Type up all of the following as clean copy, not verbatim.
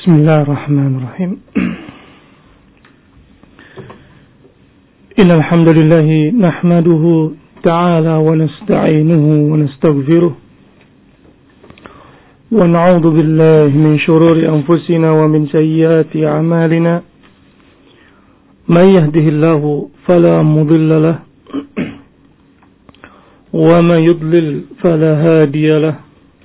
بسم الله الرحمن الرحيم إن الحمد لله نحمده تعالى ونستعينه ونستغفره ونعوذ بالله من شرور أنفسنا ومن سيئات أعمالنا من يهده الله فلا مضل له ومن يضلل فلا هادي له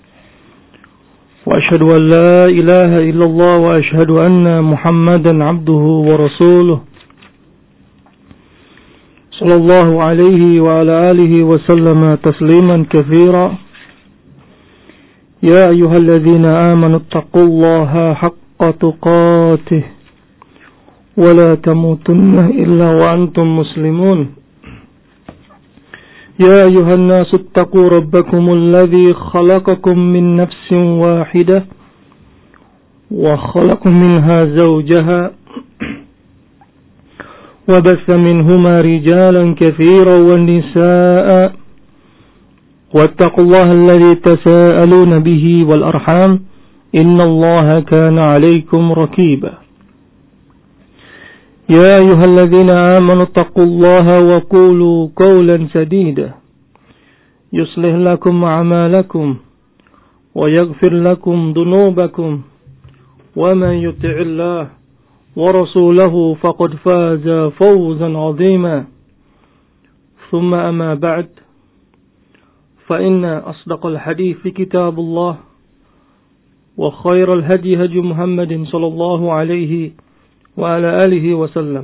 وأشهد أن لا إله إلا الله وأشهد أن محمدا عبده ورسوله صلى الله عليه وعلى آله وسلم تسليما كثيرا يا أيها الذين آمنوا اتقوا الله حق تقاته ولا تموتن إلا وأنتم مسلمون يا أيها الناس اتقوا ربكم الذي خلقكم من نفس واحدة وخلق منها زوجها وبث منهما رجالا كثيرا والنساء واتقوا الله الذي تساءلون به والأرحام إن الله كان عليكم رقيبا يا أيها الذين آمنوا اتقوا الله وقولوا قولا سديدا يصلح لكم أعمالكم ويغفر لكم ذنوبكم ومن يطع الله ورسوله فقد فاز فوزا عظيما ثم أما بعد فإن أصدق الحديث في كتاب الله وخير الهدي هدي محمد صلى الله عليه وعلى آله وسلم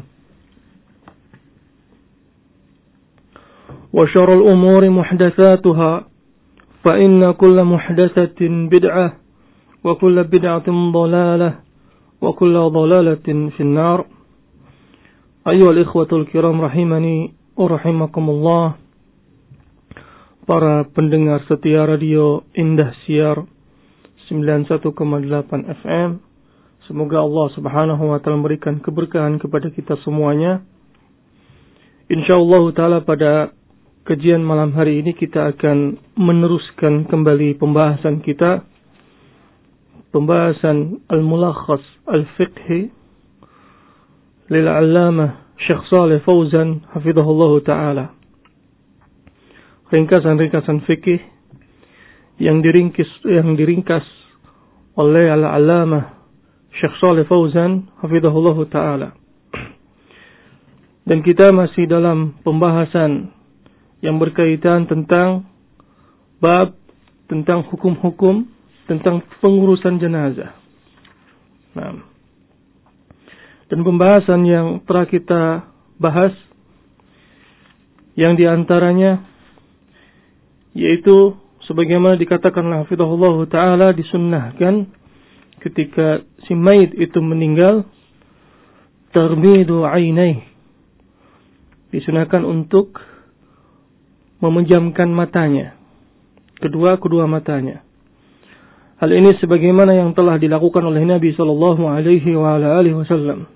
وشر الأمور محدثاتها فإن كل محدثة بدعة وكل بدعة ضلالة وكل ضلالة في النار أيها الإخوة الكرام rahimani ورحمكم para pendengar setia radio Indah Siar 91,8 FM. Semoga Allah Subhanahu wa taala memberikan keberkahan kepada kita semuanya. Insyaallah taala pada kajian malam hari ini kita akan meneruskan kembali pembahasan kita, pembahasan al-mulakhas al-fiqhi lil 'allamah Syekh Shalih Fauzan hafizahullah taala. Ringkasan-ringkasan fikih yang diringkas oleh al-'allamah Syekh Shalih Fauzan hafizahullah ta'ala. Dan kita masih dalam pembahasan yang berkaitan tentang bab, tentang hukum-hukum, tentang pengurusan jenazah. Nah, dan pembahasan yang telah kita bahas, yang diantaranya yaitu sebagaimana dikatakan oleh hafizahullah ta'ala, disunnahkan ketika si mayit itu meninggal, tarmidu ainai, disunahkan untuk memejamkan matanya, kedua matanya. Hal ini sebagaimana yang telah dilakukan oleh Nabi sallallahu alaihi wasallam.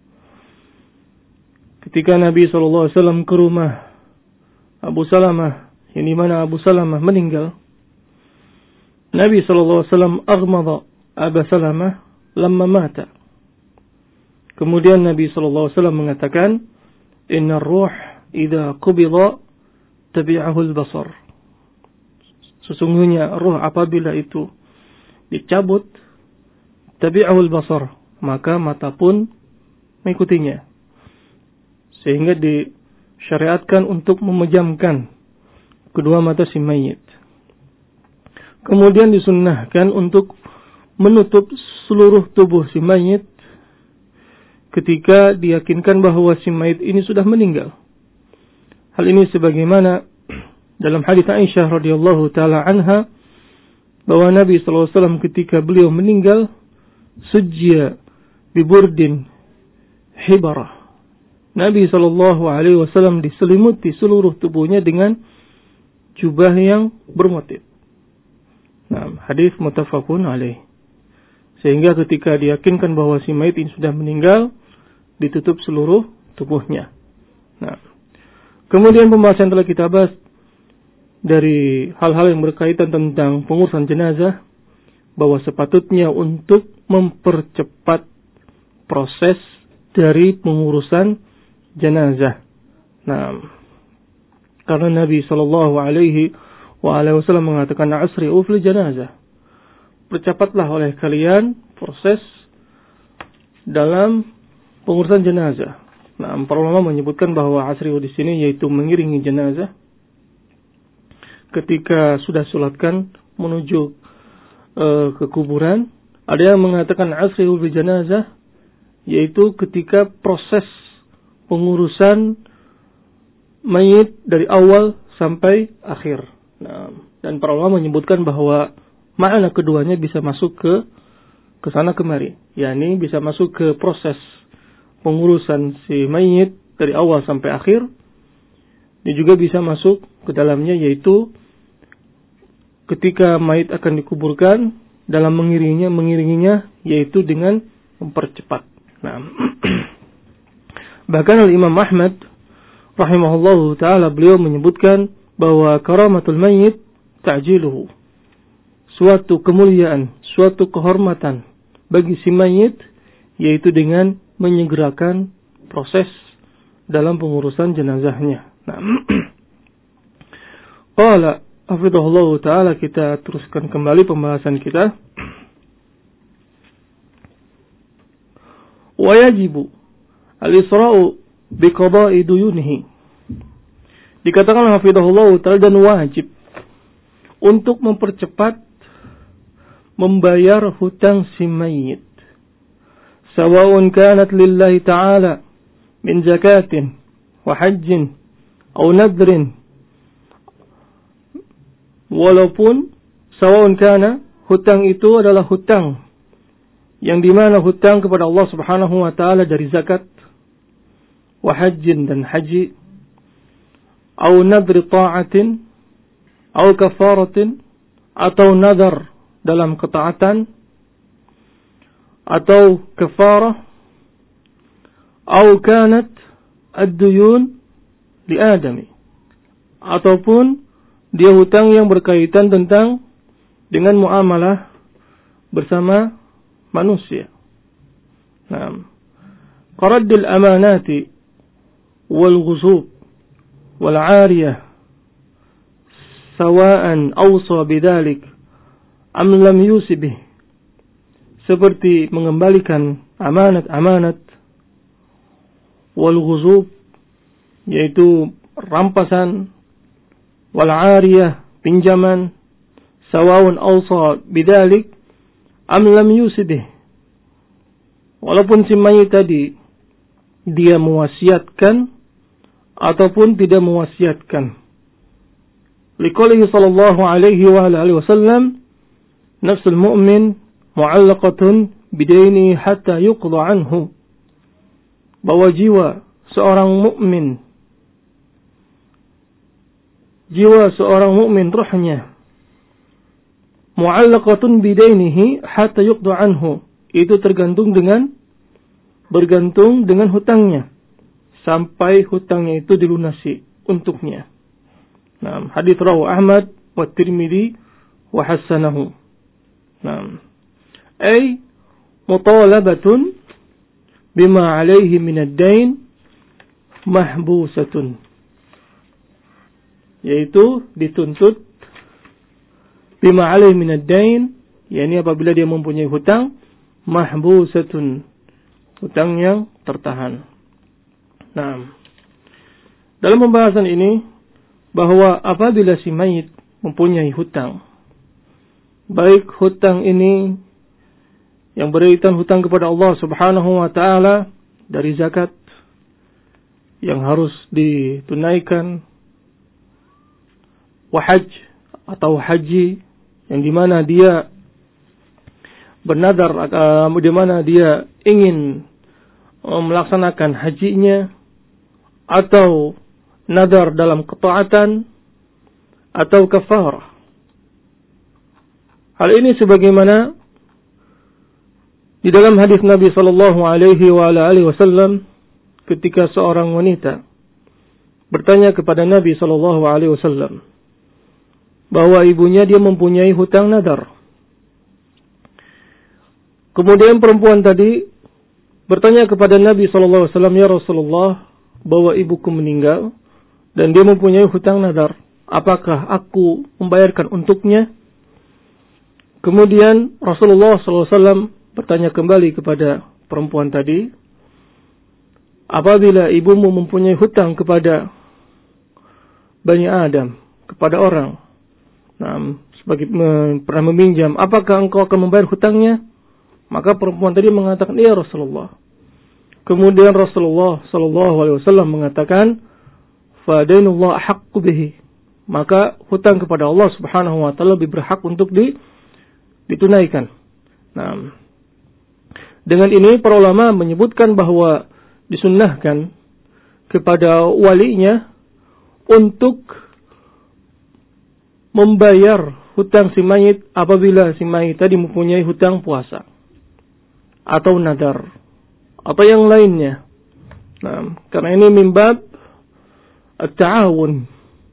Ketika Nabi sallallahu alaihi wasallam ke rumah Abu Salamah, yang di mana Abu Salamah meninggal, Nabi sallallahu alaihi wasallam aghmada Abu Salamah lamma mata. Kemudian Nabi sallallahu alaihi wasallam mengatakan, "Innar ruh idza qubida tabi'ahu al-basar." Sesungguhnya ruh apabila itu dicabut, tabi'ahu al-basar, maka mata pun mengikutinya. Sehingga disyariatkan untuk memejamkan kedua mata si mayit. Kemudian disunnahkan untuk menutup seluruh tubuh si mayit ketika diyakinkan bahwa si mayit ini sudah meninggal. Hal ini sebagaimana dalam hadits Aisyah radhiyallahu taala anha, bahwa Nabi sallallahu alaihi wasallam ketika beliau meninggal, sujjiya bi burdin hibarah. Nabi sallallahu alaihi wasallam diselimuti seluruh tubuhnya dengan jubah yang bermotif. Nah, hadis muttafaqun alaih. Sehingga ketika diyakinkan bahwa si mayit ini sudah meninggal, ditutup seluruh tubuhnya. Nah, kemudian pembahasan telah kita bahas dari hal-hal yang berkaitan tentang pengurusan jenazah, bahwa sepatutnya untuk mempercepat proses dari pengurusan jenazah. Nah, karena Nabi sallallahu alaihi wasallam mengatakan asri'u fil janazah. Percepatlah oleh kalian proses dalam pengurusan jenazah. Nah, para ulama menyebutkan bahwa asri'u di sini yaitu mengiringi jenazah ketika sudah sholatkan menuju ke kuburan. Ada yang mengatakan asri'u fil janazah yaitu ketika proses pengurusan mayit dari awal sampai akhir. Nah, dan para ulama menyebutkan bahwa makna keduanya bisa masuk ke sana kemari, yakni bisa masuk ke proses pengurusan si mayit dari awal sampai akhir. Dia juga bisa masuk ke dalamnya, yaitu ketika mayit akan dikuburkan dalam mengiringinya yaitu dengan mempercepat. Nah, bahkan Imam Ahmad rahimahullahu ta'ala beliau menyebutkan bahwa karamatul mayyit ta'jiluhu, suatu kemuliaan, suatu kehormatan bagi si mayit yaitu dengan menyegerakan proses dalam pengurusan jenazahnya. Nah, qala hafizahullahu ta'ala, kita teruskan kembali pembahasan kita. Wa yajibu al-isra'u biqada'i duyunihi. Dikatakan hafizahullah ta'ala dan wajib untuk mempercepat membayar hutang si mayit. Sawa'un kanat lillahi ta'ala min zakatin wa hajjin atau nadrin. Walaupun sawa'un kana, hutang itu adalah hutang yang dimana hutang kepada Allah subhanahu wa ta'ala dari zakat, wa hajjin dan haji, atau nadri ta'atin, atau kafaratin, atau nadar dalam ketaatan, atau kafarah, atau kanat ad-duyun li adami, ataupun dia hutang yang berkaitan tentang dengan muamalah bersama manusia. Nah, qaraddul amanati wal ghusub wal 'ariyah sawa'an awsa bidzalik am lam yusibih, seperti mengembalikan amanat-amanat, wal ghusub yaitu rampasan, wal 'ariyah pinjaman, sawa'un awsa bidzalik am lam yusibih, walaupun si mayit tadi dia mewasiatkan ataupun tidak mewasiatkan. Liqaulihi sallallahu alaihi wa alihi wasallam, nafsul mu'min mu'allaqatun bidaini hatta yuqda anhu, bahwa jiwa seorang mukmin ruhnya mu'allaqatun bidainihi hatta yuqda anhu, itu bergantung dengan hutangnya sampai hutangnya itu dilunasi untuknya. Nah, hadits rawahu Ahmad wa Tirmidzi wa hasanahu. Nah, ay mutalabatun bima alaihi min ad-dain mahbusatun, yaitu dituntut bima alaihi min ad-dain, yakni apabila dia mempunyai hutang, mahbusatun, hutang yang tertahan. Nah, dalam pembahasan ini bahwa apabila si mayit mempunyai hutang, baik hutang ini yang berkaitan hutang kepada Allah subhanahu wa ta'ala dari zakat yang harus ditunaikan, wahaj atau haji yang dimana dia bernadar, dimana dia ingin melaksanakan hajinya, atau nadar dalam ketaatan, atau kafarah. Hal ini sebagaimana di dalam hadis Nabi sallallahu alaihi wasallam ketika seorang wanita bertanya kepada Nabi sallallahu alaihi wasallam bahwa ibunya dia mempunyai hutang nadar. Kemudian perempuan tadi bertanya kepada Nabi SAW, ya Rasulullah, bahwa ibuku meninggal dan dia mempunyai hutang nadar. Apakah aku membayarkan untuknya? Kemudian Rasulullah SAW bertanya kembali kepada perempuan tadi, apabila ibumu mempunyai hutang kepada Bani Adam, kepada orang, sebagai pernah meminjam, apakah engkau akan membayar hutangnya? Maka perempuan tadi mengatakan, ya Rasulullah. Kemudian Rasulullah SAW mengatakan, fadainullah ahaqqu bihi. Maka hutang kepada Allah Subhanahu wa taala lebih berhak untuk ditunaikan. Nah, dengan ini para ulama menyebutkan bahwa disunnahkan kepada walinya untuk membayar hutang si mayit apabila si mayit tadi mempunyai hutang puasa atau nadar atau yang lainnya. Nah, karena ini mimbab at-ta'awun.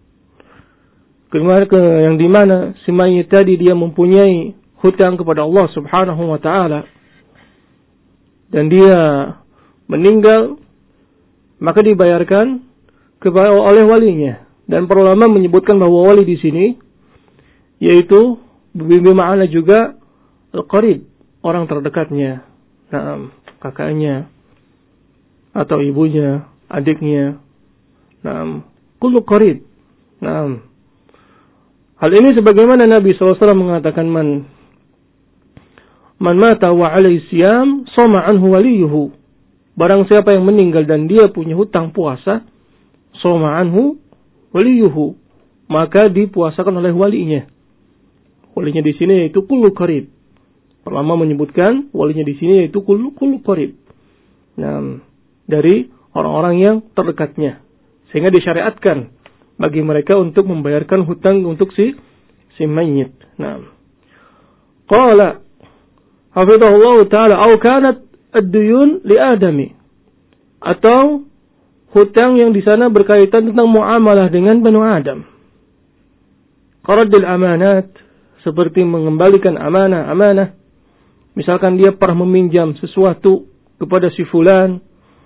Yang dimana si mayit tadi dia mempunyai hutang kepada Allah Subhanahu wa taala dan dia meninggal, maka dibayarkan oleh walinya. Dan para ulama menyebutkan bahwa wali di sini yaitu bermakna juga al-qarib, orang terdekatnya. Nah, kakaknya atau ibunya, adiknya. Nah, kullu qarib. Nah, hal ini sebagaimana Nabi SAW mengatakan man mata wa alaihi siyam sama anhu waliyuhu. Barang siapa yang meninggal dan dia punya hutang puasa, sama anhu waliyuhu, maka dipuasakan oleh walinya. Walinya di sini yaitu kullu qarib. Ulama menyebutkan walinya di sini yaitu kullu qarib. Nah, dari orang-orang yang terdekatnya. Sehingga disyariatkan bagi mereka untuk membayarkan hutang untuk si mayit. Nah, qala hafizahullah taala au kanat ad-duyun li adami, atau hutang yang di sana berkaitan tentang muamalah dengan Bani Adam. Qaraddul amanat, seperti mengembalikan amanah. Misalkan dia pernah meminjam sesuatu kepada si fulan,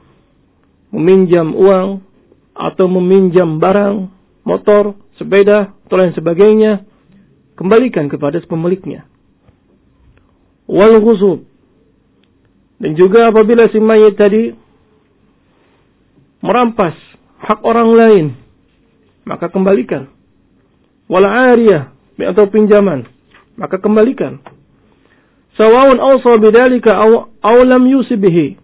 meminjam uang atau meminjam barang, motor, sepeda, atau lain sebagainya, kembalikan kepada pemiliknya. Wal ghusub, dan juga apabila si mayit tadi merampas hak orang lain, maka kembalikan. Wal ariyah, atau pinjaman, maka kembalikan. Sawa'un awsa bidzalika aw lam yusi bihi.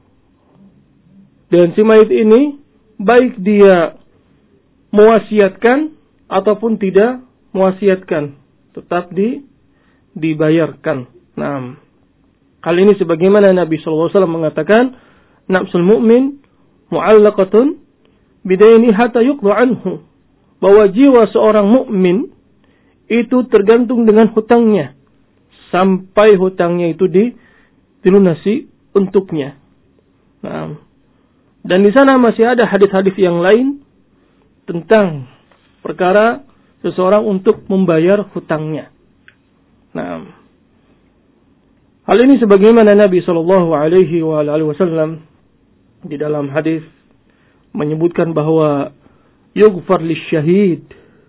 Dan si mayit ini baik dia mewasiatkan ataupun tidak mewasiatkan, tetap dibayarkan. Nah, hal ini sebagaimana Nabi SAW mengatakan, nafsul mu'min mu'allaqatun bidaini hatta yuqda anhu, bahwa jiwa seorang mukmin itu tergantung dengan hutangnya sampai hutangnya itu dilunasi untuknya. Nah, dan di sana masih ada hadis-hadis yang lain tentang perkara seseorang untuk membayar hutangnya. Nah, hal ini sebagaimana Nabi SAW di dalam hadis menyebutkan bahwa yughfar lisyahid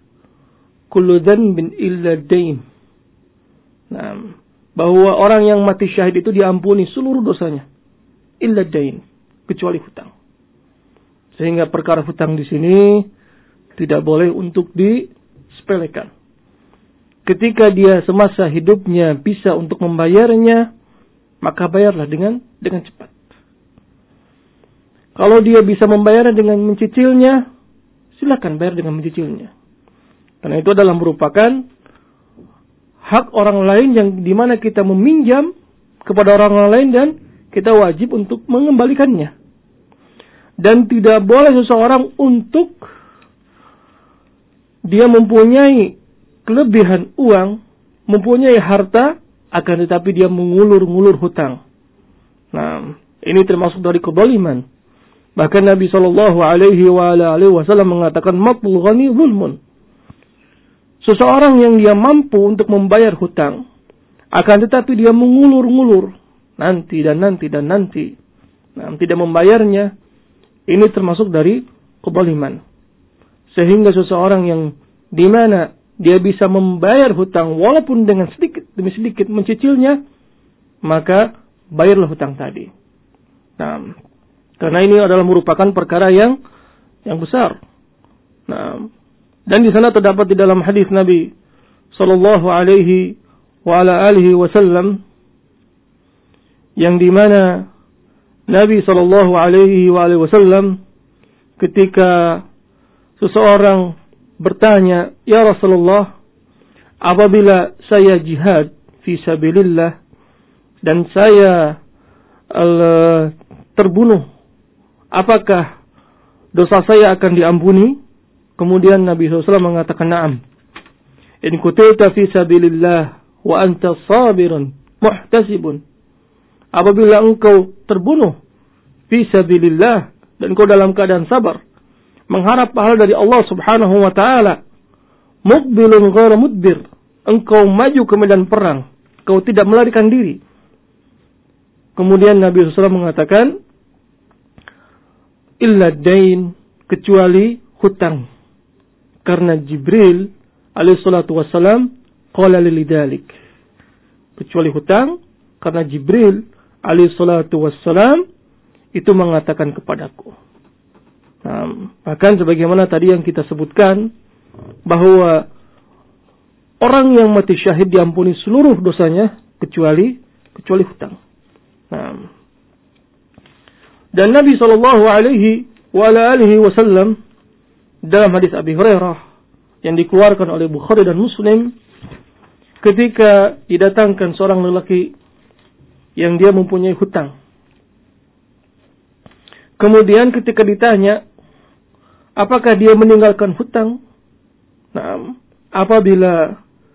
kullu dhanbin illa dain. Nah, bahwa orang yang mati syahid itu diampuni seluruh dosanya illa dain, kecuali hutang. Sehingga perkara hutang di sini tidak boleh untuk disepelekan. Ketika dia semasa hidupnya bisa untuk membayarnya, maka bayarlah dengan cepat. Kalau dia bisa membayarnya dengan mencicilnya, silakan bayar dengan mencicilnya. Karena itu adalah merupakan hak orang lain yang dimana kita meminjam kepada orang lain dan kita wajib untuk mengembalikannya. Dan tidak boleh seseorang untuk dia mempunyai kelebihan uang, mempunyai harta, akan tetapi dia mengulur-ngulur hutang. Nah, ini termasuk dari kezaliman. Bahkan Nabi SAW mengatakan, matlul ghani zulmun. Seseorang yang dia mampu untuk membayar hutang, akan tetapi dia mengulur-ngulur. nanti. Nah, tidak membayarnya, ini termasuk dari kezaliman. Sehingga seseorang yang di mana dia bisa membayar hutang walaupun dengan sedikit demi sedikit mencicilnya, maka bayarlah hutang tadi. Nah, karena ini adalah merupakan perkara yang besar. Nah, dan di sana terdapat di dalam hadis Nabi sallallahu alaihi wa ala alihi wasallam yang di mana Nabi sallallahu alaihi wa alihi wasallam ketika seseorang bertanya, "Ya Rasulullah, apabila saya jihad fi sabilillah dan saya terbunuh, apakah dosa saya akan diampuni?" Kemudian Nabi SAW mengatakan, "Na'am. In kutilta fi sabilillah wa anta sabirun muhtasibun." Apabila engkau terbunuh fi sabilillah dan engkau dalam keadaan sabar, mengharap pahala dari Allah Subhanahu wa taala, muqbilun ghairu mudbir, engkau maju ke medan perang, engkau tidak melarikan diri. Kemudian Nabi SAW mengatakan, illa dain, kecuali hutang. Karena Jibril alaihi salatu wassalam qala lidalik. Kecuali hutang, karena Jibril alaihi salatu wassalam itu mengatakan kepadaku. Nah, bahkan sebagaimana tadi yang kita sebutkan, bahwa orang yang mati syahid diampuni seluruh dosanya kecuali hutang. Nah, dan Nabi sallallahu alaihi wa alihi wasallam dalam hadis Abi Hurairah yang dikeluarkan oleh Bukhari dan Muslim, ketika didatangkan seorang lelaki yang dia mempunyai hutang. Kemudian ketika ditanya, apakah dia meninggalkan hutang? Nah, apabila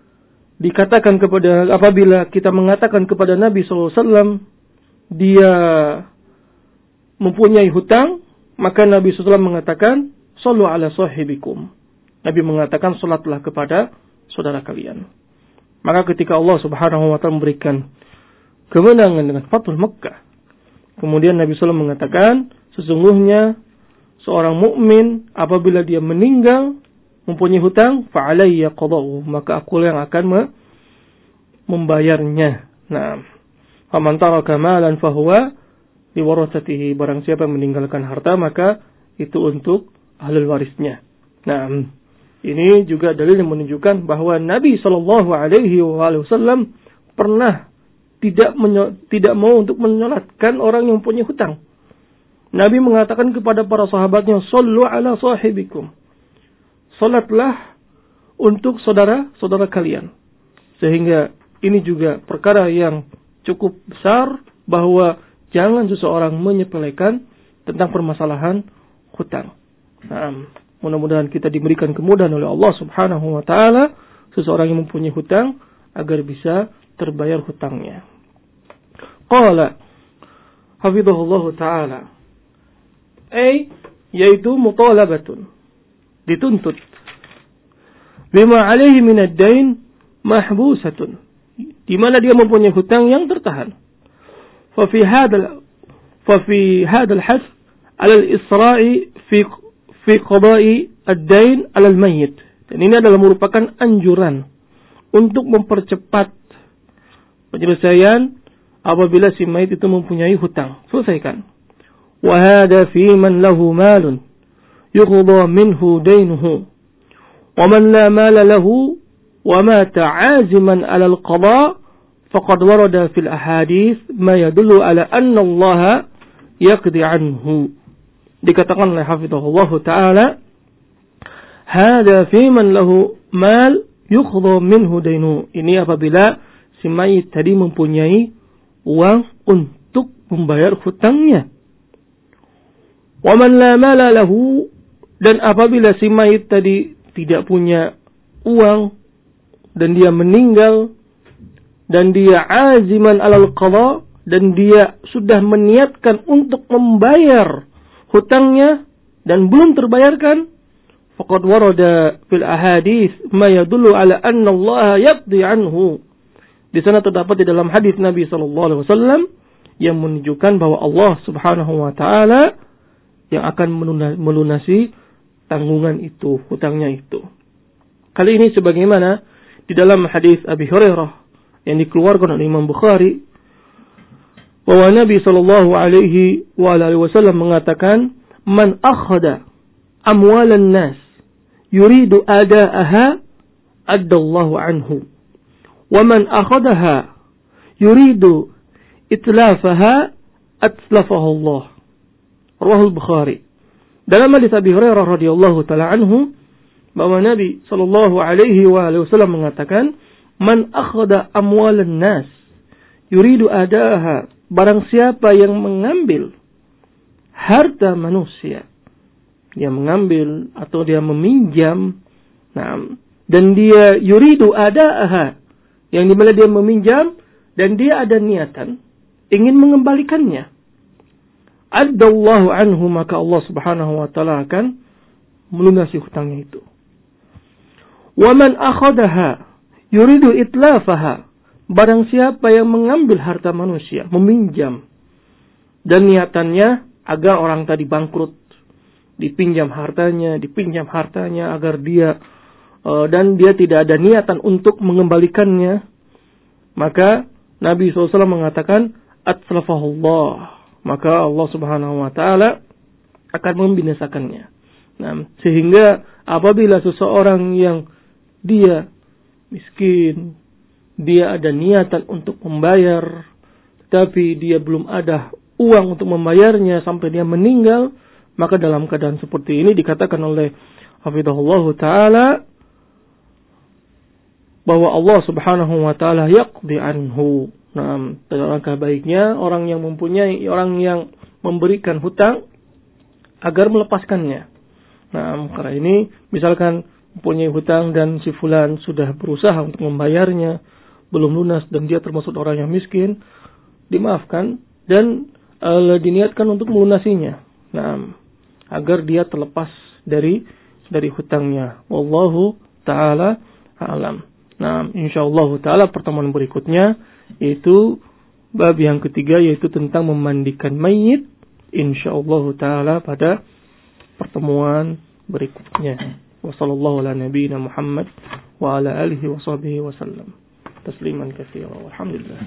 kita mengatakan kepada Nabi SAW, dia mempunyai hutang, maka Nabi SAW mengatakan, sallu ala sahibikum. Nabi mengatakan, salatlah kepada saudara kalian. Maka ketika Allah Subhanahu wa taala memberikan kemenangan dengan Fathul Makkah, kemudian Nabi SAW mengatakan, sesungguhnya seorang mukmin apabila dia meninggal mempunyai hutang, fa alayya qada'u, maka aku yang akan membayarnya. Nah, faman taraka malan fahuwa liwarathatihi, barang siapa yang meninggalkan harta maka itu untuk ahli warisnya. Nah, ini juga dalil yang menunjukkan bahwa Nabi sallallahu alaihi wasallam pernah tidak mau untuk menyolatkan orang yang punya hutang. Nabi mengatakan kepada para sahabatnya, "Shallu ala sahibikum." Salatlah untuk saudara-saudara kalian. Sehingga ini juga perkara yang cukup besar, bahwa jangan seseorang menyepelekan tentang permasalahan hutang. Nah, mudah-mudahan kita diberikan kemudahan oleh Allah Subhanahu wa taala, seseorang yang mempunyai hutang agar bisa terbayar hutangnya. Qala hafizahullah taala, yaitu mutalabatun, dituntut, bima alaihi min ad-dain mahbusatun, di mana dia mempunyai hutang yang tertahan. Fa fi hadal has ala al-isra'i fi qada'i ad-dain ala al-mayyit. Dan ini adalah merupakan anjuran untuk mempercepat penyelesaian apabila si mayit itu mempunyai hutang. Selesaikan. Wa hadha fi man lahu malun yuqda minhu dainuhu wa man la mala lahu wa mata 'aziman 'ala al-qada' faqad warada fil ahadits ma yadullu 'ala anna Allah yaqdi 'anhu. Dikatakan oleh hafizahullah taala, hadha fi man lahu mal yuqda minhu dainu. Ini apabila si mayit tadi mempunyai uang untuk membayar hutangnya. Wa man la mala lahu, dan apabila si mayit tadi tidak punya uang dan dia meninggal dan dia aziman alal qada, dan dia sudah meniatkan untuk membayar hutangnya dan belum terbayarkan, faqad warada fil ahadits ma yadullu ala anna Allah yaqdi anhu. Di sana terdapat di dalam hadis Nabi sallallahu alaihi wasallam yang menunjukkan bahwa Allah Subhanahu wa taala yang akan melunasi tanggungan itu, hutangnya itu. Kali ini sebagaimana di dalam hadis Abi Hurairah yang dikeluarkan oleh Imam Bukhari, bahwa Nabi sallallahu alaihi wasallam mengatakan, "Man akhadha amwalan nas yuridu ada'aha addallahu anhu, wa man akhadaha yuridu itlafaha atlafahu Allah." Rawahul Bukhari. Dalam hadis Abi Hurairah radhiyallahu taala anhu, bahwa Nabi sallallahu alaihi wasallam mengatakan, "Man akhadha amwalan nas yuridu adaha," barang siapa yang mengambil harta manusia, dia mengambil atau dia meminjam, dan dia yuridu adaha, yang dimana dia meminjam dan dia ada niatan ingin mengembalikannya, addallahu anhu, maka Allah Subhanahu wa taala akan melunasi hutangnya itu. Wa man akhadaha yuridu itlafaha, barang siapa yang mengambil harta manusia, meminjam, dan niatannya agar orang tadi bangkrut, dipinjam hartanya agar dia dan dia tidak ada niatan untuk mengembalikannya, maka Nabi SAW mengatakan atslafahullah, maka Allah Subhanahu wa taala akan membinasakannya. Sehingga apabila seseorang yang dia miskin, dia ada niatan untuk membayar, tapi dia belum ada uang untuk membayarnya sampai dia meninggal, maka dalam keadaan seperti ini dikatakan oleh hafizahullah taala bahwa Allah Subhanahu wa taala yaqdi anhu. Alangkah baiknya orang yang memberikan hutang agar melepaskannya. Karena ini misalkan mempunyai hutang dan si fulan sudah berusaha untuk membayarnya, belum lunas dan dia termasuk orang yang miskin, dimaafkan dan diniatkan untuk melunasinya. Agar dia terlepas dari hutangnya. Wallahu taala a'lam. Insyaallah taala pertemuan berikutnya yaitu bab yang ketiga, yaitu tentang memandikan mayit, insyaallah taala pada pertemuan berikutnya. Wassallallahu ala nabiyyina Muhammad wa ala alihi wa sahbihi wasallam tasliman katsira. Walhamdulillah.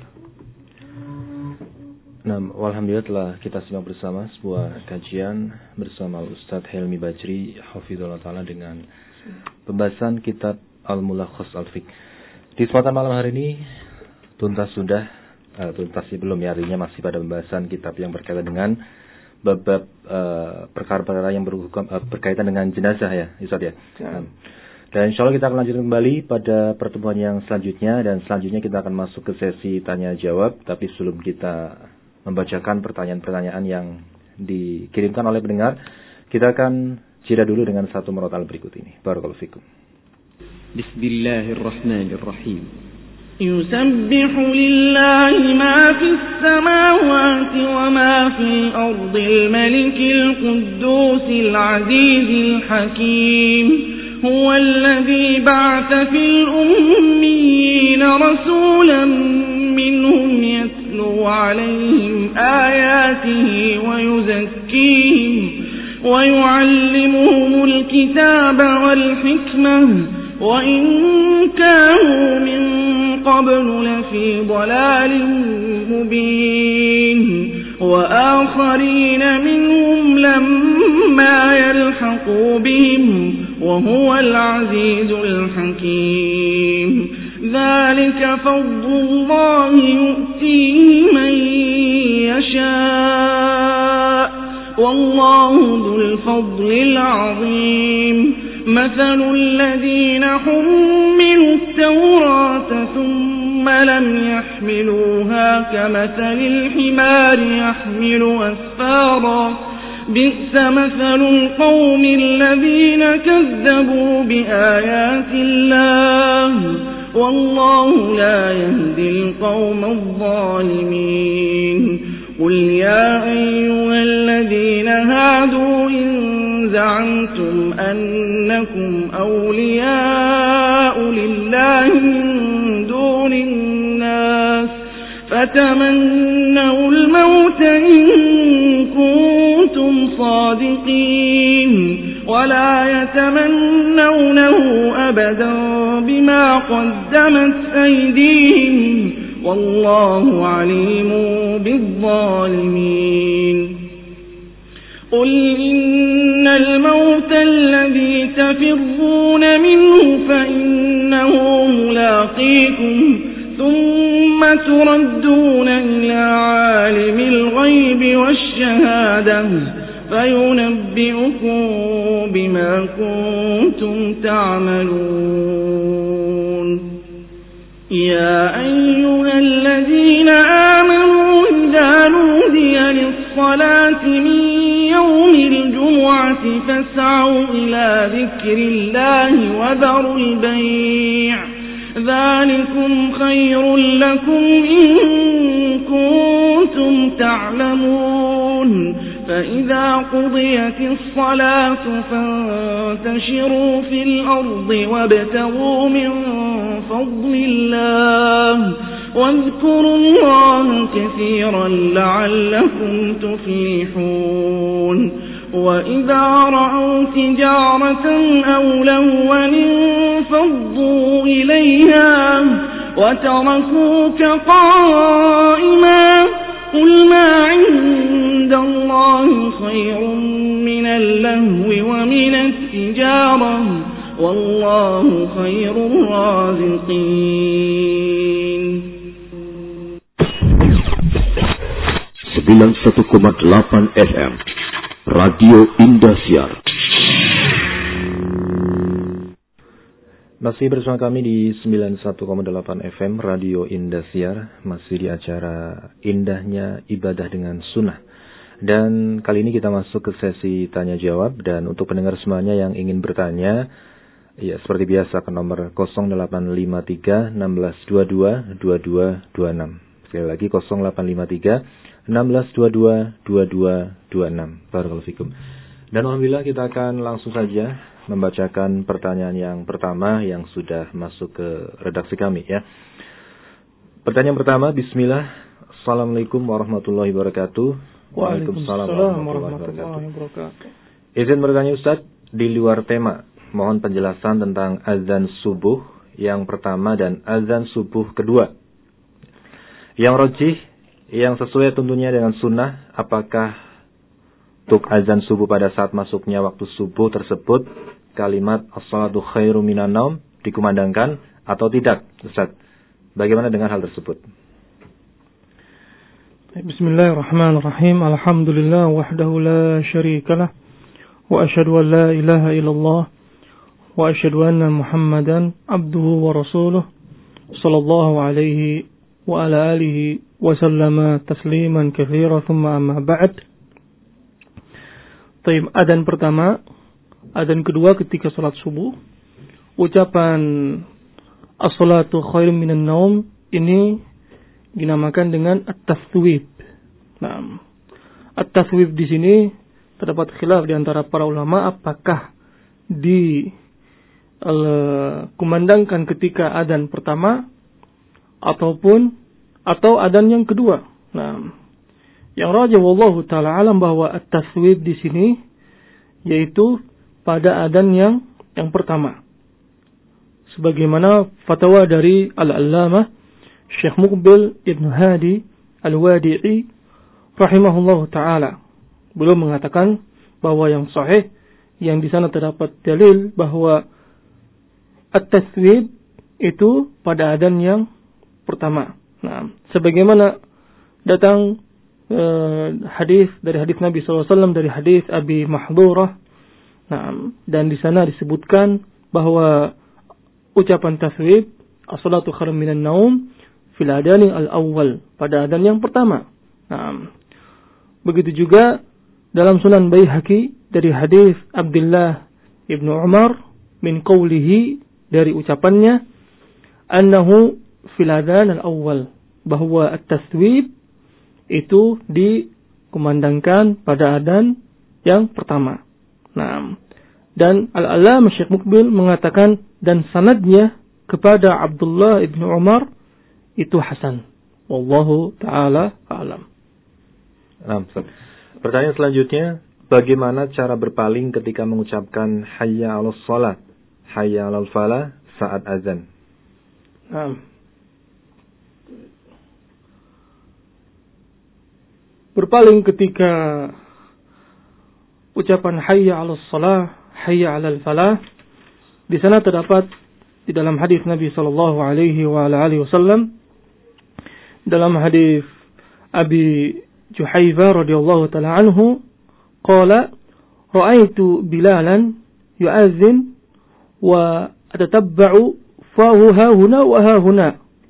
Alhamdulillah telah kita simak bersama sebuah kajian bersama Ustaz Helmi Bajri hafizallahu taala dengan pembahasan kitab Al-Mulakhas Al-Fiqh. Di kesempatan malam hari ini tuntas belum ya, artinya masih pada pembahasan kitab yang berkaitan dengan bab-bab perkara-perkara yang berkaitan dengan jenazah ya, Ustaz ya. Dan insya Allah kita akan lanjutkan kembali pada pertemuan yang selanjutnya, dan selanjutnya kita akan masuk ke sesi tanya jawab. Tapi sebelum kita membacakan pertanyaan-pertanyaan yang dikirimkan oleh pendengar, kita akan jeda dulu dengan satu murotal berikut ini. Barakallahu fikum. Bismillahirrahmanirrahim. يسبح لله ما في السماوات وما في الأرض الملك القدوس العزيز الحكيم هو الذي بعث في الأميين رسولا منهم يتلو عليهم آياته ويزكيهم ويعلمهم الكتاب والحكمة وإن كانوا من قبل لفي ضلال مبين وآخرين منهم لما يلحقوا بهم وهو العزيز الحكيم ذلك فضل الله يؤتيه من يشاء والله ذو الفضل العظيم مثل الذين حملوا التوراة ثم لم يحملوها كمثل الحمار يحمل أسفارا بئس مثل القوم الذين كذبوا بآيات الله والله لا يهدي القوم الظالمين قل يا أيها الذين هادوا إن زعمتم أنكم أولياء لله من دون الناس فتمنوا الموت إن كنتم صادقين ولا يتمنونه أبدا بما قدمت أيديهم والله عليم بالظالمين قل إن الموت الذي تفرون منه فإنه ملاقيكم ثم تردون إلى عالم الغيب والشهادة فينبئكم بما كنتم تعملون يا أيها الذين آمنوا إذا نودي للصلاة من يوم الجمعة فاسعوا إلى ذكر الله وذروا البيع ذلكم خير لكم إن كنتم تعلمون فإذا قضيت الصلاة فانتشروا في الأرض وابتغوا من فضل الله واذكروا الله كثيرا لعلكم تفلحون وإذا رأوا تجارة أو لهوا انفضوا إليها وتركوك قائما قل ما عند الله خير من اللهو ومن التجارة والله خير الرازقين 91,8 FM Radio Indosiar. Masih bersama kami di 91,8 FM Radio Indosiar, masih di acara Indahnya Ibadah dengan Sunnah. Dan kali ini kita masuk ke sesi tanya jawab, dan untuk pendengar semuanya yang ingin bertanya, ya seperti biasa ke nomor 0853 1622 2226. Sekali lagi 0853 1622 2226. Barakallahu fikum. Dan alhamdulillah kita akan langsung saja membacakan pertanyaan yang pertama yang sudah masuk ke redaksi kami ya. Pertanyaan pertama, bismillah. Assalamualaikum warahmatullahi wabarakatuh. Waalaikumsalam warahmatullahi wabarakatuh. Izin bertanya Ustaz, di luar tema, mohon penjelasan tentang azan subuh yang pertama dan azan subuh kedua. Yang rajih, yang sesuai tentunya dengan sunnah, apakah untuk azan subuh pada saat masuknya waktu subuh tersebut kalimat as-salatu khairu minan naum dikumandangkan atau tidak, Ustaz? Bagaimana dengan hal tersebut? Bismillahirrahmanirrahim. Alhamdulillah wahdahu la syarikalah wa asyhadu an la ilaha illallah wa asyhadu anna Muhammadan abduhu wa rasuluh sallallahu alaihi wa ala alihi wa sallama tasliman katsira thumma amma ba'd. Taib, adzan pertama, adzan kedua ketika salat subuh, ucapan as-salatu khairum minan naum ini dinamakan dengan at-tathwib. Nah, at-tathwib di sini terdapat khilaf di antara para ulama apakah dikumandangkan ketika adzan pertama atau adzan yang kedua. Nah, yang rajih wallahu taala alam bahwa at-tathwib di sini yaitu pada adzan yang pertama. Sebagaimana fatwa dari Al-Allamah Syekh Muqbil Ibn Hadi Al-Wadi'i rahimahullahu taala. Beliau mengatakan bahwa yang sahih, yang di sana terdapat dalil bahwa at-tathwib itu pada adzan yang pertama. Nah, sebagaimana datang hadis dari hadis Nabi SAW, dari hadis Abi Mahdurah. Nah, dan di sana disebutkan bahwa ucapan tathwib as-salatu khairum minan naum fil adani al-awwal, pada adzan yang pertama. Nah, begitu juga dalam Sunan Baihaqi dari hadis Abdullah ibnu Umar min qawlihi, dari ucapannya annahu fil adhan al-awwal, bahwa at-tathwib itu dikumandangkan pada adzan yang pertama. Nah, dan Al-Allamah Syekh Muqbil mengatakan dan sanadnya kepada Abdullah ibn Umar itu hasan. Wallahu ta'ala a'lam. Nah, pertanyaan selanjutnya, bagaimana cara berpaling ketika mengucapkan hayya 'alas shalah, hayya 'alal falah saat azan? Berpaling ketika ucapan hayya 'alas shalah, hayya 'alal falah, di sana terdapat di dalam hadis Nabi sallallahu alaihi wasallam, dalam hadis Abi Juhayfah radhiyallahu taala anhu, qala ra'aitu Bilalan yu'adzin wa atatabba'u fahu hahuna wa hahuna.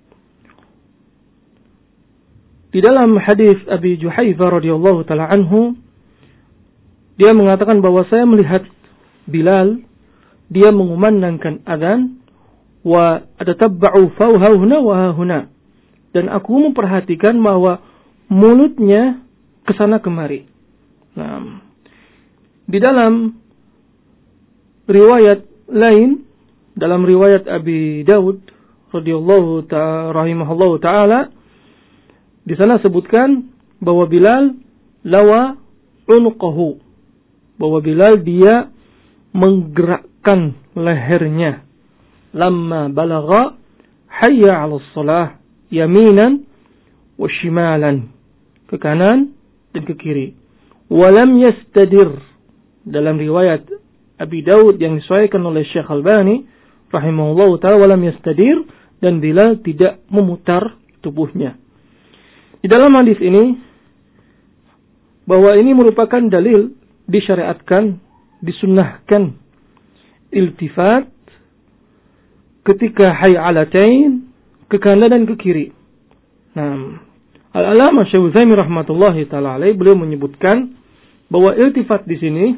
Di dalam hadis Abi Juhayfah radhiyallahu taala anhu, dia mengatakan bahwa saya melihat Bilal, dia mengumandangkan azan, wa atatabba'u fahu hahuna wa hahuna, dan aku memperhatikan bahwa mulutnya kesana kemari. Nah, di dalam riwayat lain, dalam riwayat Abi Daud radhiyallahu rahimahullahu taala, di sana sebutkan bahwa Bilal lawa unuqahu, bahwa Bilal dia menggerakkan lehernya, lamma balagha hayya 'alas shalah yaminan wa shimalan, ke kanan dan ke kiri. Walam yastadir, dalam riwayat Abi Daud yang disesuaikan oleh Syekh Albani rahimahullahu ta'ala, walam yastadir, dan Bilal tidak memutar tubuhnya. Di dalam hadis ini, bahwa ini merupakan dalil disyariatkan, disunnahkan iltifat ketika hay'alatain, ke kanan dan ke kiri. Nah, Al-Allamah Syekh Utsaimin rahmatullahi taala alaih, beliau menyebutkan bahwa iltifat di sini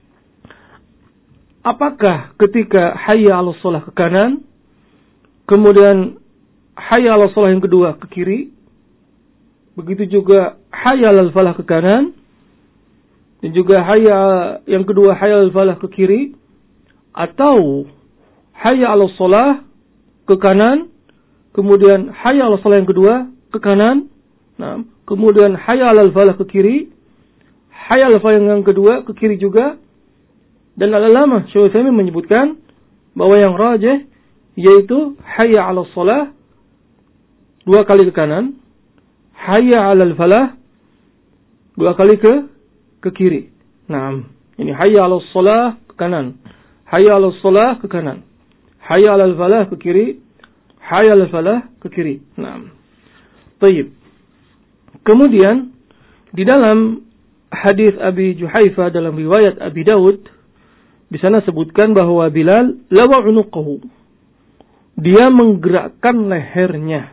apakah ketika hayya 'alas shalah ke kanan, kemudian hayya 'alas shalah yang kedua ke kiri, begitu juga hayya 'alal falah ke kanan, dan juga hayya yang kedua hayya 'alal falah ke kiri, atau hayya 'alas shalah ke kanan, kemudian hayya 'alas shalah yang kedua ke kanan, nah, kemudian hayya 'alal falah ke kiri, hayya 'alal falah yang kedua ke kiri juga. Dan Al-Allamah Syekh Utsaimin menyebutkan bahwa yang rajih yaitu hayya 'alas shalah dua kali ke kanan, hayya 'alal falah dua kali ke kiri. Nah, ini hayya 'alas shalah ke kanan, hayya 'alas shalah ke kanan, hayya 'alal falah ke kiri, hayya 'alal falah ke kiri. Nah, baik. Kemudian di dalam hadis Abi Juhayfah dalam riwayat Abi Daud, di sana sebutkan bahwa Bilal lawa unuqahu, dia menggerakkan lehernya.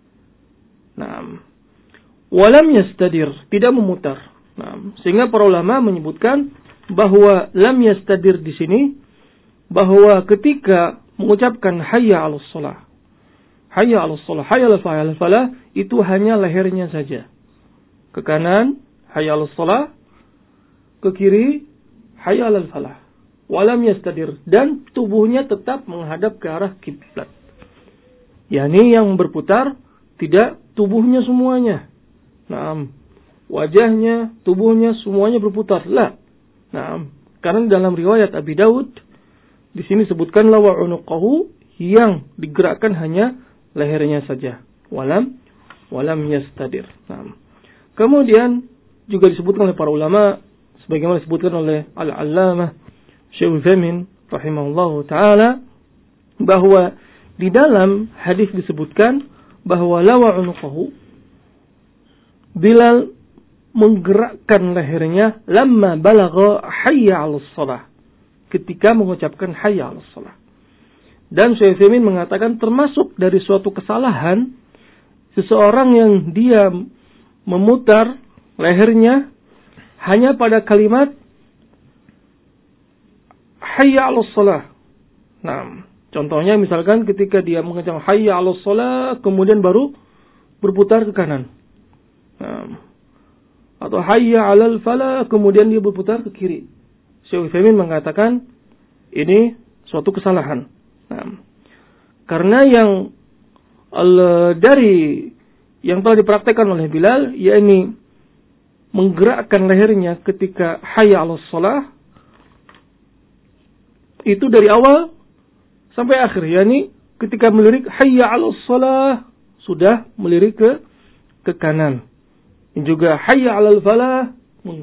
Nah, walam yastadir, tidak memutar. Nah, sehingga para ulama menyebutkan bahwa lam yastadir di sini, bahwa ketika mengucapkan hayya 'alas shalah, hayya 'alas shalah, hayya 'alal falah, itu hanya lehernya saja. Ke kanan hayya 'alas shalah, ke kiri hayya 'alal falah. Walam yastadir, dan tubuhnya tetap menghadap ke arah kiblat. yakni yang berputar tidak tubuhnya semuanya. Nah, wajahnya, tubuhnya semuanya berputar. Lah. Nah, karena dalam riwayat Abi Daud di sini sebutkan lawa unuqahu, yang digerakkan hanya lehernya saja. Walam yastadir. Nah, kemudian juga disebutkan oleh para ulama sebagaimana disebutkan oleh Al-Allamah Syekh Utsaimin rahimahullahu taala bahwa di dalam hadis disebutkan bahwa lawa unuqahu, Bilal menggerakkan lehernya lamma balagha hayya 'alas shalah, ketika mengucapkan hayya 'alas shalah. Dan Syekh Utsaimin mengatakan termasuk dari suatu kesalahan seseorang yang dia memutar lehernya hanya pada kalimat hayya 'alas shalah. Nah, contohnya misalkan ketika dia mengucapkan hayya 'alas shalah kemudian baru berputar ke kanan. Nah, atau hayya 'alal falah kemudian dia berputar ke kiri. Syekh Utsaimin mengatakan ini suatu kesalahan. Nah, karena yang dari yang telah dipraktekkan oleh Bilal, yakni menggerakkan lehernya ketika hayya 'alas shalah itu dari awal sampai akhir, yakni ketika melirik hayya 'alas shalah sudah melirik ke kanan. Dan juga hayya 'alal falah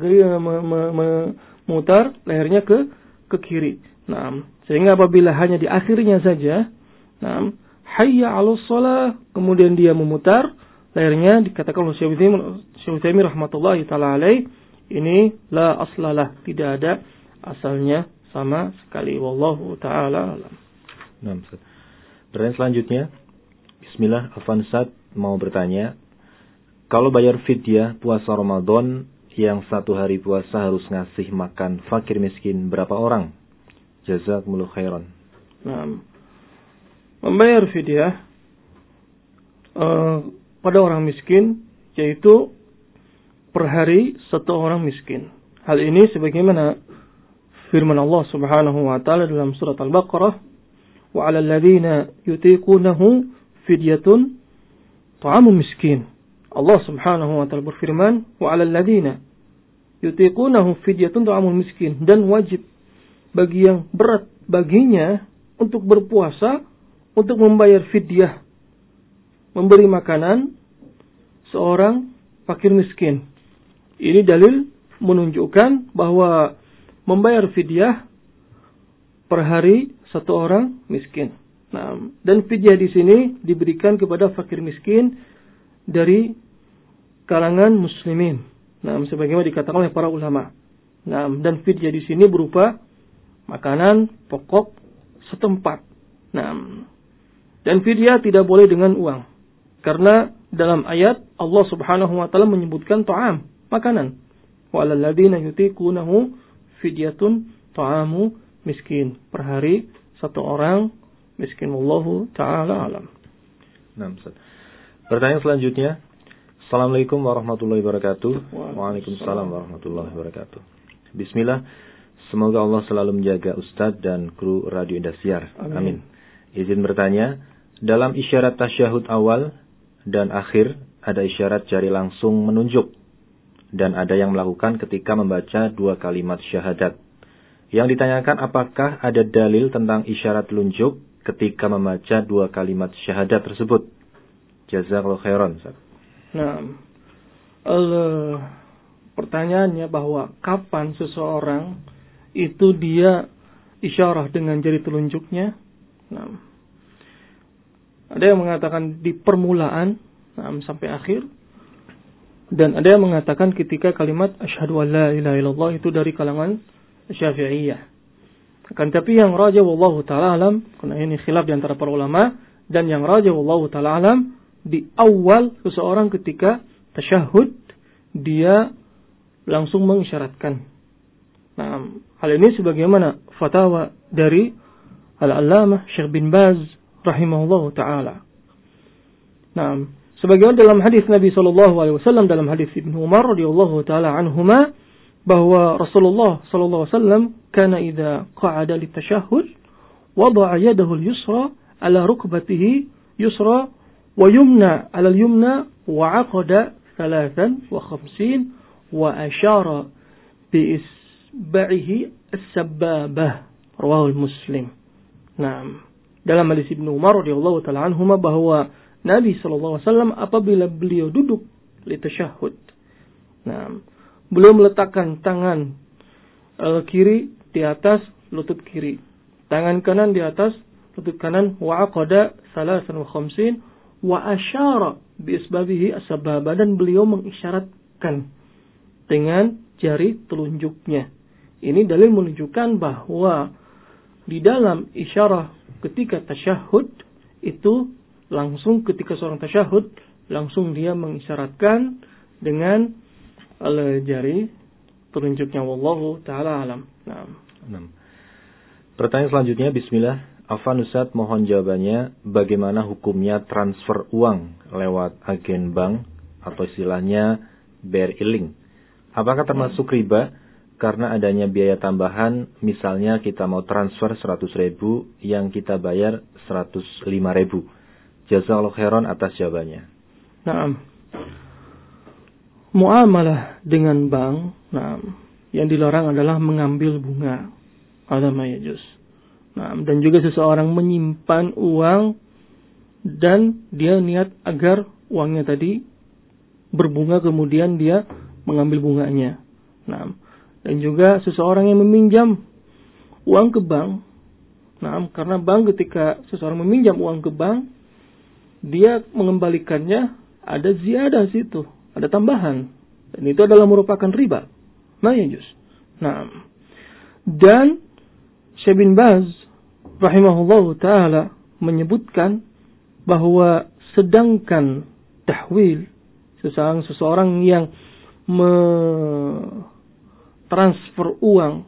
memutar lehernya ke kiri. Nah, sehingga apabila hanya di akhirnya saja, nah, hayya 'alas shalah kemudian dia memutar lehernya, dikatakan oleh Syekh Utsaimin rahmatullahi taala alaih, ini la aslalah, tidak ada asalnya sama sekali. Wallahu taala alam. Nah, pertanyaan selanjutnya, bismillah, Afwan Ustaz mau bertanya, kalau bayar fidyah puasa Ramadan yang 1 hari puasa harus ngasih makan fakir miskin berapa orang? Jazakumullah khairan. Nah, membayar fidyah pada orang miskin, yaitu per hari 1 orang miskin. Hal ini sebagaimana firman Allah Subhanahu wa taala dalam surat Al-Baqarah, wa 'alal ladzina yutiqunahu fidyatun ta'amu miskin. Allah Subhanahu wa taala berfirman, wa 'alal ladzina yutiqunahu fidyatun ta'amu miskin, dan wajib bagi yang berat baginya untuk berpuasa untuk membayar fidyah, memberi makanan seorang fakir miskin. Ini dalil menunjukkan bahwa membayar fidyah per hari 1 orang miskin. Nah, dan fidyah di sini diberikan kepada fakir miskin dari kalangan muslimin. Nah, sebagaimana dikatakan oleh para ulama. Nah, dan fidyah di sini berupa makanan pokok setempat. Nah, dan fidyah tidak boleh dengan uang. Karena dalam ayat Allah Subhanahu wa taala menyebutkan ta'am, makanan. Wa 'alal ladzina yutiqunahu fidyatun ta'amu miskin. Per hari 1 orang miskin. Wallahu taala alam. Nah, Ustaz. Pertanyaan selanjutnya. Assalamualaikum warahmatullahi wabarakatuh. Waalaikumsalam warahmatullahi wabarakatuh. Bismillah. Semoga Allah selalu menjaga Ustadz dan kru Radio Indosiar. Amin. Izin bertanya, dalam isyarat tasyahud awal dan akhir ada isyarat jari langsung menunjuk, dan ada yang melakukan ketika membaca 2 kalimat syahadat. Yang ditanyakan, apakah ada dalil tentang isyarat telunjuk ketika membaca 2 kalimat syahadat tersebut? Jazakallahu khairan. Nah, pertanyaannya bahwa kapan seseorang itu dia isyarah dengan jari telunjuknya. Nah, ada yang mengatakan di permulaan sampai akhir, dan ada yang mengatakan ketika kalimat asyhadu an la ilaha illallah, itu dari kalangan Syafi'iyah. Akan tapi yang rajih wallahu taala alam, karena ini khilaf di antara para ulama, dan yang rajih wallahu taala alam, di awal seseorang ketika tasyahud dia langsung mengisyaratkan. Nah, hal ini sebagaimana fatwa dari Al-Allamah Syekh bin Baz rahimahullahu taala. Nah, sebagaimana dalam hadis Nabi sallallahu alaihi wasallam, dalam hadis Ibnu Umar radhiyallahu taala anhuma, bahwa Rasulullah sallallahu alaihi wasallam kana idza qa'ada litashahhud wada'a yadahu al-yusra ala rukbatihi yusra wa yumna ala al-yumna wa 'aqada 53 wa asyara bi isba'ihi as-sabbabah, rawahu Muslim. Nah, dalam hadis Ibnu Umar radhiyallahu taala anhuma bahwa Nabi sallallahu alaihi wasallam apabila beliau duduk li tasyahud, nah, beliau meletakkan tangan kiri di atas lutut kiri, tangan kanan di atas lutut kanan, wa aqada 53 wa asyara bi isbabihi as-sababa, dan beliau mengisyaratkan dengan jari telunjuknya. Ini dalil menunjukkan bahwa di dalam isyarah ketika tasyahud itu langsung ketika seorang tasyahud langsung dia mengisyaratkan dengan jari telunjuknya. Wallahu taala alam. Nah. Pertanyaan selanjutnya, bismillah. Afwan Ustaz, mohon jawabannya, bagaimana hukumnya transfer uang lewat agen bank atau istilahnya BRI Link? Apakah termasuk riba karena adanya biaya tambahan, misalnya kita mau transfer 100.000 yang kita bayar 105.000? Jazakallahu khairan atas jawabannya. Nah, muamalah dengan bank, nah, yang dilarang adalah mengambil bunga. Ada ma yajuz. Nah, dan juga seseorang menyimpan uang dan dia niat agar uangnya tadi berbunga kemudian dia mengambil bunganya. Nah, dan juga seseorang yang meminjam uang ke bank. Nah, karena bank ketika seseorang meminjam uang ke bank, dia mengembalikannya ada ziyadah situ, ada tambahan. Dan itu adalah merupakan riba. Ma yajuz. Nah, dan Syekh bin Baz rahimahullahu taala menyebutkan bahwa sedangkan tahwil seseorang yang transfer uang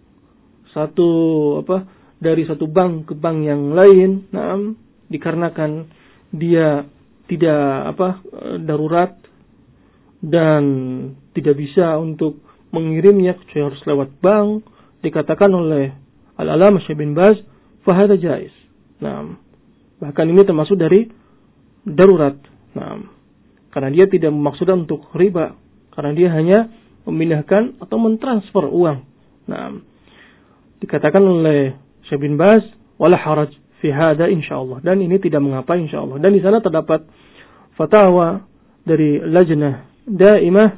dari satu bank ke bank yang lain, nah, dikarenakan dia tidak darurat dan tidak bisa untuk mengirimnya kecuali harus lewat bank, dikatakan oleh Al-Allamah Syekh bin Baz fahada jaiz. Nah, bahkan ini termasuk dari darurat. Nah, karena dia tidak bermaksud untuk riba, karena dia hanya memindahkan atau mentransfer uang. Nah, dikatakan oleh Syekh bin Baz wala haraj fi hada insyaallah, dan ini tidak mengapa insyaallah. Dan di sana terdapat fatwa dari Lajnah Daimah,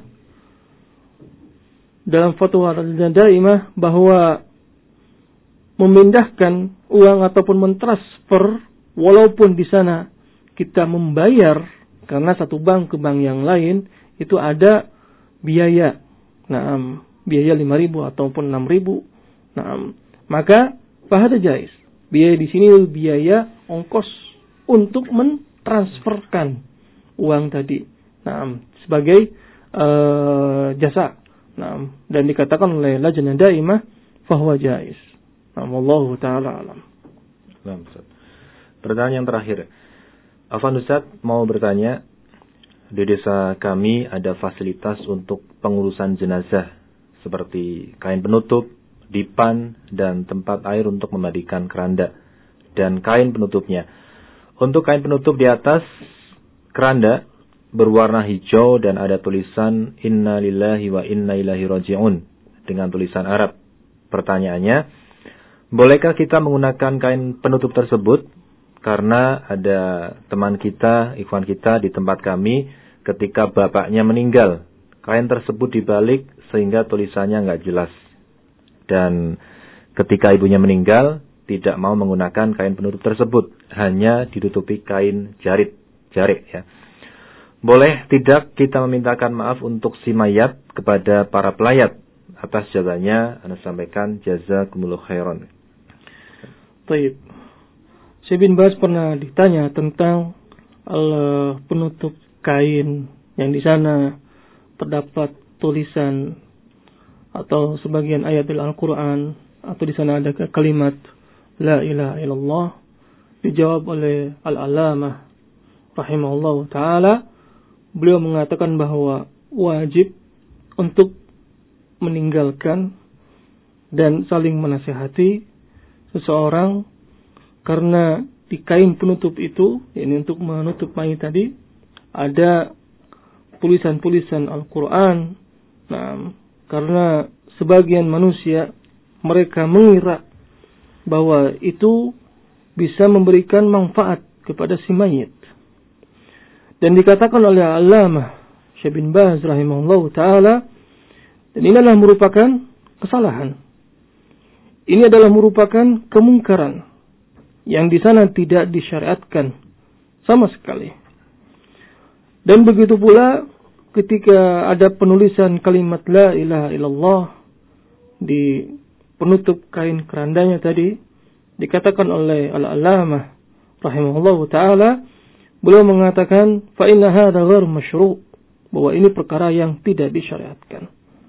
dalam fatwa Lajnah Daimah bahwa memindahkan uang ataupun mentransfer walaupun di sana kita membayar karena satu bank ke bank yang lain itu ada biaya. Nah, biaya 5.000 ataupun 6.000. Nah, maka fahada jaiz. Biaya di sini biaya ongkos untuk mentransferkan uang tadi. Nah, sebagai jasa. Nah, dan dikatakan oleh Lajnah Daimah fahuwa jaiz. Nah, wallahu taala alam. Pertanyaan yang terakhir. Afwan Ustaz mau bertanya, di desa kami ada fasilitas untuk pengurusan jenazah seperti kain penutup, dipan, dan tempat air untuk memandikan keranda dan kain penutupnya. Untuk kain penutup di atas keranda berwarna hijau dan ada tulisan Inna lillahi wa inna ilaihi raji'un dengan tulisan Arab. Pertanyaannya, bolehkah kita menggunakan kain penutup tersebut? Karena ada teman kita, ikhwan kita di tempat kami ketika bapaknya meninggal. Kain tersebut dibalik sehingga tulisannya nggak jelas. Dan ketika ibunya meninggal, tidak mau menggunakan kain penutup tersebut. Hanya ditutupi kain jarik ya. Boleh tidak kita memintakan maaf untuk si mayat kepada para pelayat? Atas jazanya, Anda sampaikan jazakumullah khairan. Baik. Syekh bin Baz pernah ditanya tentang penutup kain yang di sana terdapat tulisan atau sebagian ayat Al-Quran, atau di sana ada kalimat La ilaha illallah. Dijawab oleh Al-Allamah rahimahullah ta'ala. Beliau mengatakan bahwa wajib untuk meninggalkan dan saling menasihati seseorang, karena di kain penutup itu, ini untuk menutup mayit tadi, ada tulisan-tulisan Al-Quran. Nah, karena sebagian manusia mereka mengira bahwa itu bisa memberikan manfaat kepada si mayit. Dan dikatakan oleh Allamah Syekh bin Baz rahimahullah ta'ala, dan ini adalah merupakan kesalahan. Ini adalah merupakan kemungkaran yang di sana tidak disyariatkan sama sekali. Dan begitu pula ketika ada penulisan kalimat La ilaha illallah di penutup kain kerandanya tadi, dikatakan oleh Al-Allamah rahimahullah ta'ala, beliau mengatakan fa inna hadza ghair masyru', bahwa ini perkara yang tidak disyariatkan.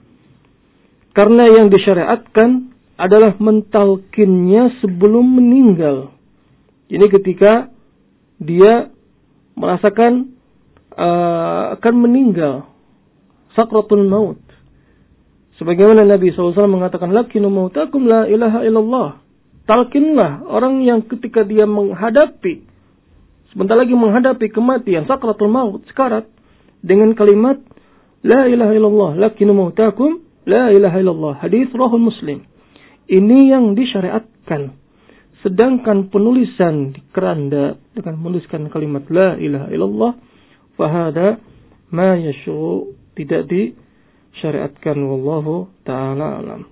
Karena yang disyariatkan adalah mentalkinnya sebelum meninggal. Ini ketika dia merasakan akan meninggal, sakratul maut. Sebagaimana Nabi SAW mengatakan, lakinu mautakum la ilaha illallah. Talkinlah orang yang ketika dia menghadapi, sebentar lagi menghadapi kematian, sakratul maut, sekarat, dengan kalimat la ilaha illallah, lakinu mautakum la ilaha illallah. Hadis rahul Muslim. Ini yang disyariatkan. Sedangkan penulisan di keranda dengan menuliskan kalimat la ilaha illallah, fahada ma yashru, tidak disyariatkan, wallahu taala alam.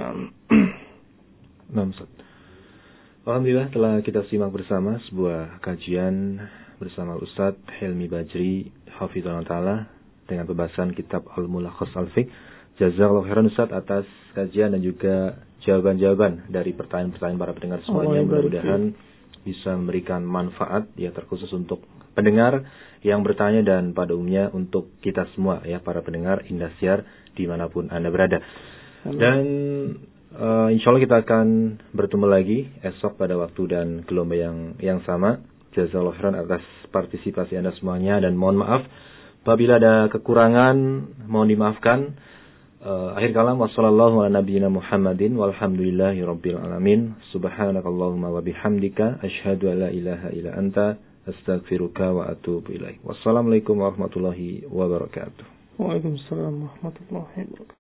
Nah, alhamdulillah telah kita simak bersama sebuah kajian bersama Ustadz Helmi Bajri hafizahullah taala dengan pembahasan kitab Al-Mulakhas Al-Fiqh. Jazakallahu khairan Ustadz atas kajian dan juga jawaban-jawaban dari pertanyaan-pertanyaan para pendengar semuanya. Mudah-mudahan bisa memberikan manfaat ya, terkhusus untuk pendengar yang bertanya dan pada umumnya untuk kita semua ya, para pendengar Indosiar dimanapun Anda berada. Dan insya Allah kita akan bertemu lagi esok pada waktu dan gelombang yang sama. Jazakallahu khairan atas partisipasi Anda semuanya dan mohon maaf apabila ada kekurangan, mohon dimaafkan. Akhir kalam, wassallallahu ala nabiyyina Muhammadin walhamdulillahi rabbil alamin. Subhanakallahumma wa bihamdika asyhadu an la ilaha illa anta astaghfiruka wa atubu ilaik. Wassalamualaikum warahmatullahi wabarakatuh. Waalaikumsalam warahmatullahi wabarakatuh.